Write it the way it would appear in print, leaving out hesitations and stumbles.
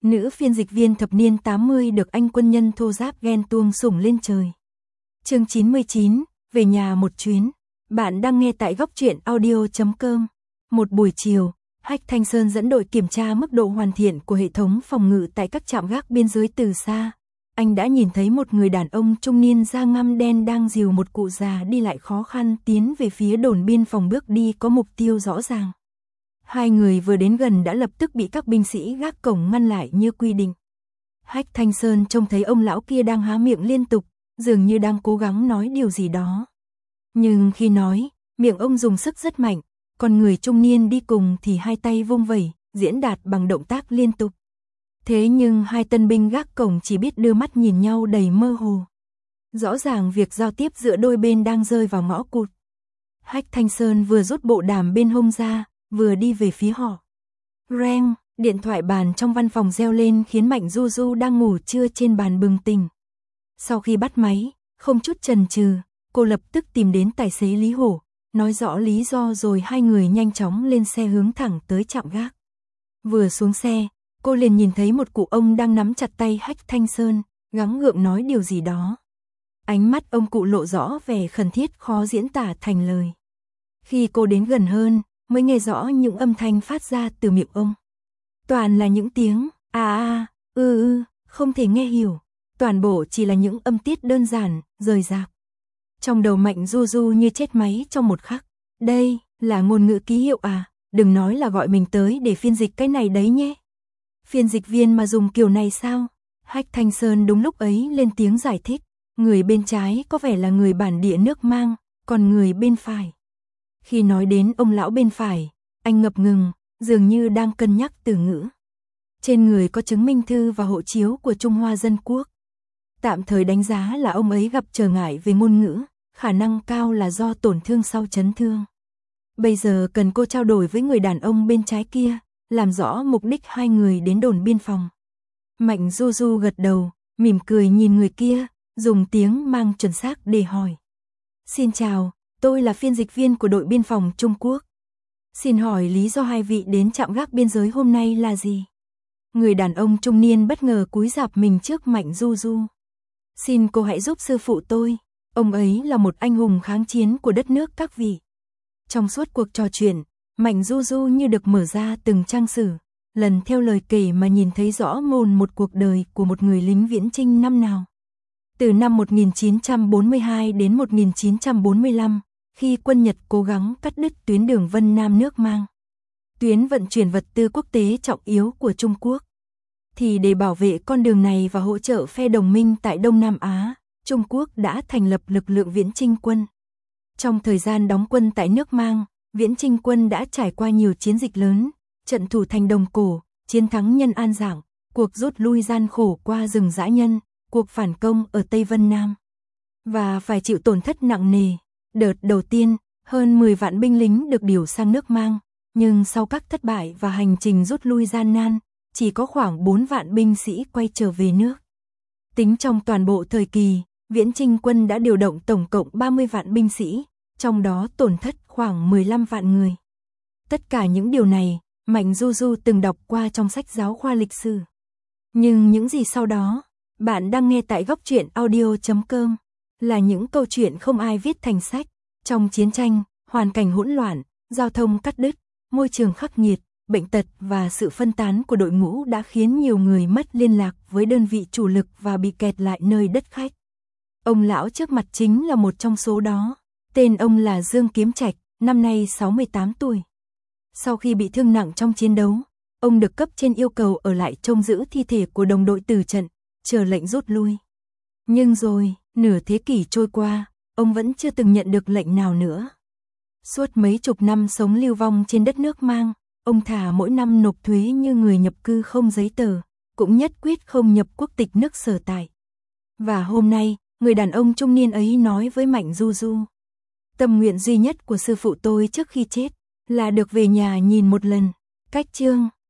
Nữ phiên dịch viên thập niên 80 được anh quân nhân thô giáp ghen tuông sủng lên trời. Chương 99, về nhà một chuyến. Bạn đang nghe tại góc truyện audio.com. Một buổi chiều, Hách Thanh Sơn dẫn đội kiểm tra mức độ hoàn thiện của hệ thống phòng ngự tại các trạm gác biên giới từ xa. Anh đã nhìn thấy một người đàn ông trung niên da ngăm đen đang dìu một cụ già đi lại khó khăn tiến về phía đồn biên phòng, bước đi có mục tiêu rõ ràng. Hai người vừa đến gần đã lập tức bị các binh sĩ gác cổng ngăn lại như quy định. Hách Thanh Sơn trông thấy ông lão kia đang há miệng liên tục, dường như đang cố gắng nói điều gì đó. Nhưng khi nói, miệng ông dùng sức rất mạnh, còn người trung niên đi cùng thì hai tay vung vẩy, diễn đạt bằng động tác liên tục. Thế nhưng hai tân binh gác cổng chỉ biết đưa mắt nhìn nhau đầy mơ hồ. Rõ ràng việc giao tiếp giữa đôi bên đang rơi vào ngõ cụt. Hách Thanh Sơn vừa rút bộ đàm bên hông ra, vừa đi về phía họ. Reng, điện thoại bàn trong văn phòng reo lên khiến Mạnh Du Du đang ngủ trưa trên bàn bừng tỉnh. Sau khi bắt máy, không chút chần chừ, cô lập tức tìm đến tài xế Lý Hổ, nói rõ lý do rồi hai người nhanh chóng lên xe hướng thẳng tới trạm gác. Vừa xuống xe, cô liền nhìn thấy một cụ ông đang nắm chặt tay Hách Thanh Sơn, gắng gượng nói điều gì đó. Ánh mắt ông cụ lộ rõ vẻ khẩn thiết khó diễn tả thành lời. Khi cô đến gần hơn, mới nghe rõ những âm thanh phát ra từ miệng ông. Toàn là những tiếng không thể nghe hiểu. Toàn bộ chỉ là những âm tiết đơn giản, rời rạc. Trong đầu Mạnh Du Du như chết máy trong một khắc. Đây là ngôn ngữ ký hiệu à? Đừng nói là gọi mình tới để phiên dịch cái này đấy nhé. Phiên dịch viên mà dùng kiểu này sao? Hách Thanh Sơn đúng lúc ấy lên tiếng giải thích. Người bên trái có vẻ là người bản địa nước Mang, còn người bên phải. Khi nói đến ông lão bên phải, anh ngập ngừng, dường như đang cân nhắc từ ngữ. Trên người có chứng minh thư và hộ chiếu của Trung Hoa Dân Quốc. Tạm thời đánh giá là ông ấy gặp trở ngại về ngôn ngữ, khả năng cao là do tổn thương sau chấn thương. Bây giờ cần cô trao đổi với người đàn ông bên trái kia, làm rõ mục đích hai người đến đồn biên phòng. Mạnh Du Du gật đầu, mỉm cười nhìn người kia, dùng tiếng Mang chuẩn xác để hỏi. Xin chào, tôi là phiên dịch viên của đội biên phòng Trung Quốc. Xin hỏi lý do hai vị đến trạm gác biên giới hôm nay là gì? Người đàn ông trung niên bất ngờ cúi rạp mình trước Mạnh Du Du. Xin cô hãy giúp sư phụ tôi, ông ấy là một anh hùng kháng chiến của đất nước các vị. Trong suốt cuộc trò chuyện, Mạnh Du Du như được mở ra từng trang sử, lần theo lời kể mà nhìn thấy rõ mồn một cuộc đời của một người lính viễn chinh năm nào. Từ năm 1942 đến 1945, khi quân Nhật cố gắng cắt đứt tuyến đường Vân Nam nước Mang, tuyến vận chuyển vật tư quốc tế trọng yếu của Trung Quốc, thì để bảo vệ con đường này và hỗ trợ phe đồng minh tại Đông Nam Á, Trung Quốc đã thành lập lực lượng viễn chinh quân. Trong thời gian đóng quân tại nước Mang, viễn chinh quân đã trải qua nhiều chiến dịch lớn, trận thủ thành Đồng Cổ, chiến thắng Nhân An Giảng, cuộc rút lui gian khổ qua rừng Dã Nhân, cuộc phản công ở Tây Vân Nam. Và phải chịu tổn thất nặng nề. Đợt đầu tiên, hơn 10 vạn binh lính được điều sang nước Mang, nhưng sau các thất bại và hành trình rút lui gian nan, chỉ có khoảng 4 vạn binh sĩ quay trở về nước. Tính trong toàn bộ thời kỳ, viễn chinh quân đã điều động tổng cộng 30 vạn binh sĩ, trong đó tổn thất khoảng 15 vạn người. Tất cả những điều này, Mạnh Du Du từng đọc qua trong sách giáo khoa lịch sử. Nhưng những gì sau đó, bạn đang nghe tại góc truyện audio.com, là những câu chuyện không ai viết thành sách. Trong chiến tranh, hoàn cảnh hỗn loạn, giao thông cắt đứt, môi trường khắc nghiệt, bệnh tật và sự phân tán của đội ngũ đã khiến nhiều người mất liên lạc với đơn vị chủ lực và bị kẹt lại nơi đất khách. Ông lão trước mặt chính là một trong số đó. Tên ông là Dương Kiếm Trạch, năm nay 68 tuổi. Sau khi bị thương nặng trong chiến đấu, ông được cấp trên yêu cầu ở lại trông giữ thi thể của đồng đội tử trận, chờ lệnh rút lui. Nhưng rồi, nửa thế kỷ trôi qua, ông vẫn chưa từng nhận được lệnh nào nữa. Suốt mấy chục năm sống lưu vong trên đất nước Mang, ông thà mỗi năm nộp thuế như người nhập cư không giấy tờ, cũng nhất quyết không nhập quốc tịch nước sở tại. Và hôm nay, người đàn ông trung niên ấy nói với Mạnh Du Du. Tâm nguyện duy nhất của sư phụ tôi trước khi chết là được về nhà nhìn một lần. Cách chương